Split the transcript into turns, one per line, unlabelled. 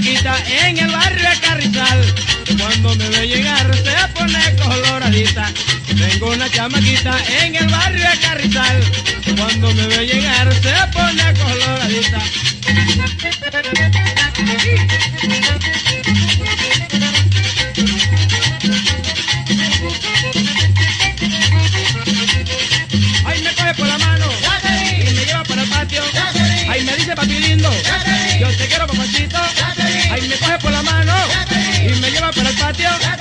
chamaquita en el barrio de Carrizal, cuando me ve llegar se pone coloradita. Tengo una chamaquita en el barrio de Carrizal, cuando me ve llegar se pone coloradita. Ay, me coge por la mano y me lleva para el patio. Ay, me dice papi lindo, yo te quiero papachito. Ay, me coge por la mano y me lleva para el patio.